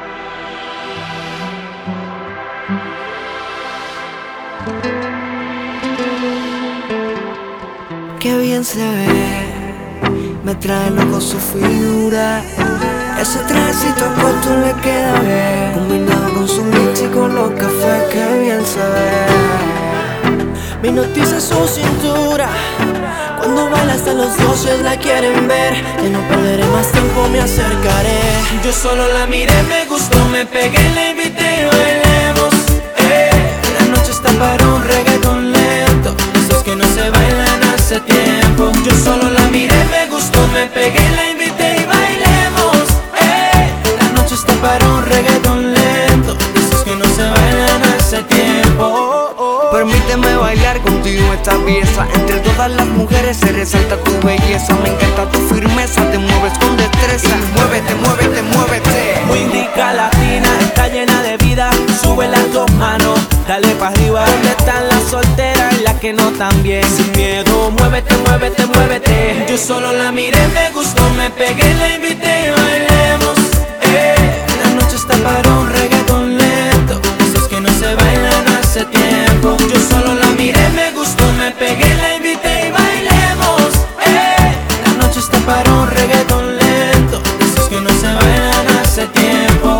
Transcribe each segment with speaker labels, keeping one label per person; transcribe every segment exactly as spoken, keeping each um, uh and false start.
Speaker 1: Qué bien se ve, me trae loco su figura. Ese trajecito corto le queda bien, combinado con su mix y con los cafés. Qué bien se ve, me hipnotiza su cintura. Cuando baila hasta los dioses la quieren ver. Ya no perderé más tiempo, me acercaré.
Speaker 2: Yo solo la miré, me gustó, me pegué, la invité y bailemos. eh. La noche está para un reggaetón lento, esos que no se bailan hace tiempo. Yo solo la miré, me gustó, me pegué, la invité y bailemos. eh. La noche está para un reggaetón lento, esos que no se bailan hace tiempo. oh, oh.
Speaker 1: Permíteme bailar contigo esta pieza. Entre todas las mujeres se resalta tu belleza. Me encanta tu firmeza, te mueves con destreza. Muévete, muévete, muévete.
Speaker 2: Muy rica latina, está llena de vida. Sube las dos manos, dale pa' arriba. ¿Dónde están las solteras y las que no tan bien? Sin miedo, muévete, muévete, muévete. Yo solo la miré, me gustó, me pegué, la invité y bailemos. eh. La noche está para un reggaetón lento, esos que no se bailan hace tiempo. Yo solo la miré, me gustó, me pegué, la invité y bailemos. eh. La noche está para un reggaetón lento, esos que no se bailan hace tiempo.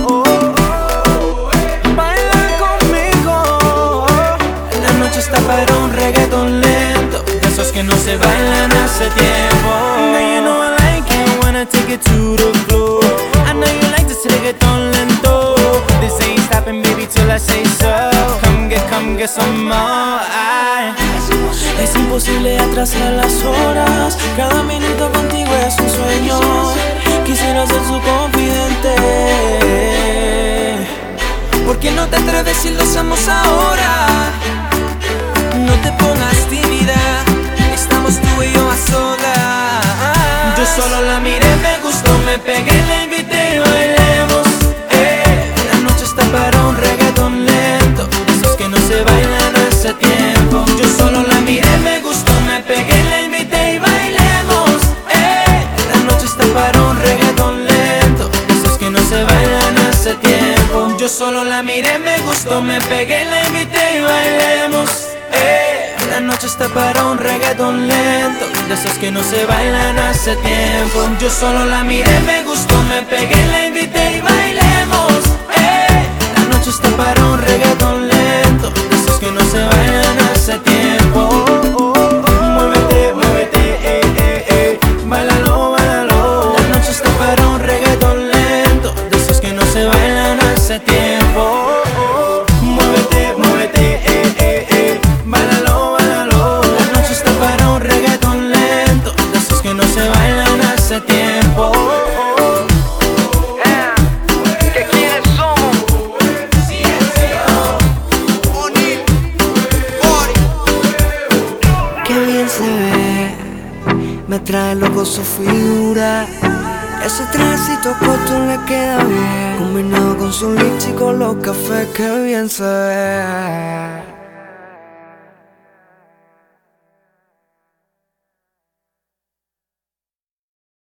Speaker 2: Está para un reggaetón lento, esos que no se bailan hace tiempo. Now you know I like it, wanna take it to the floor. I know you like this reggaetón lento. This ain't stopping, baby, till I say so. Come get, come get some more. Ay. Es imposible atrasar las horas. Cada minuto contigo es un sueño. Quisiera ser su confidente. ¿Por qué no te atreves si lo hacemos ahora? No te pongas tímida, estamos tú y yo a solas. Yo solo la miré, me gustó, me pegué, la invité y bailemos. eh. La noche está para un reggaetón lento, esos que no se bailan hace tiempo. Yo solo la miré, me gustó, me pegué, la invité y bailemos. eh. La noche está para un reggaetón lento, esos que no se bailan hace tiempo. Yo solo la miré, me gustó, me pegué, la invité y bailemos. Eh, la noche está para un reggaetón lento, de esos que no se bailan hace tiempo. Yo solo la miré, me gustó, me pegué, la invité y bailemos. Eh, la noche está para un reggaetón lento, de esos que no se bailan hace tiempo. Oh, oh, oh. Muévete, muévete, eh, eh, eh. Báilalo, báilalo. La noche está para un reggaetón lento, de esos que no se bailan hace tiempo. Oh, oh. Muévete, muévete, eh, eh, eh. Báilalo, báilalo. La noche está para un reggaetón lento, de esos que no se bailan hace tiempo.
Speaker 1: Yeah. ¿Qué quiénes somos? O'Neal, Bori. Qué bien se ve, me trae loco su figura. Ese trajecito corto le queda bien, combinado con su lips y con los cafés. Qué bien se ve.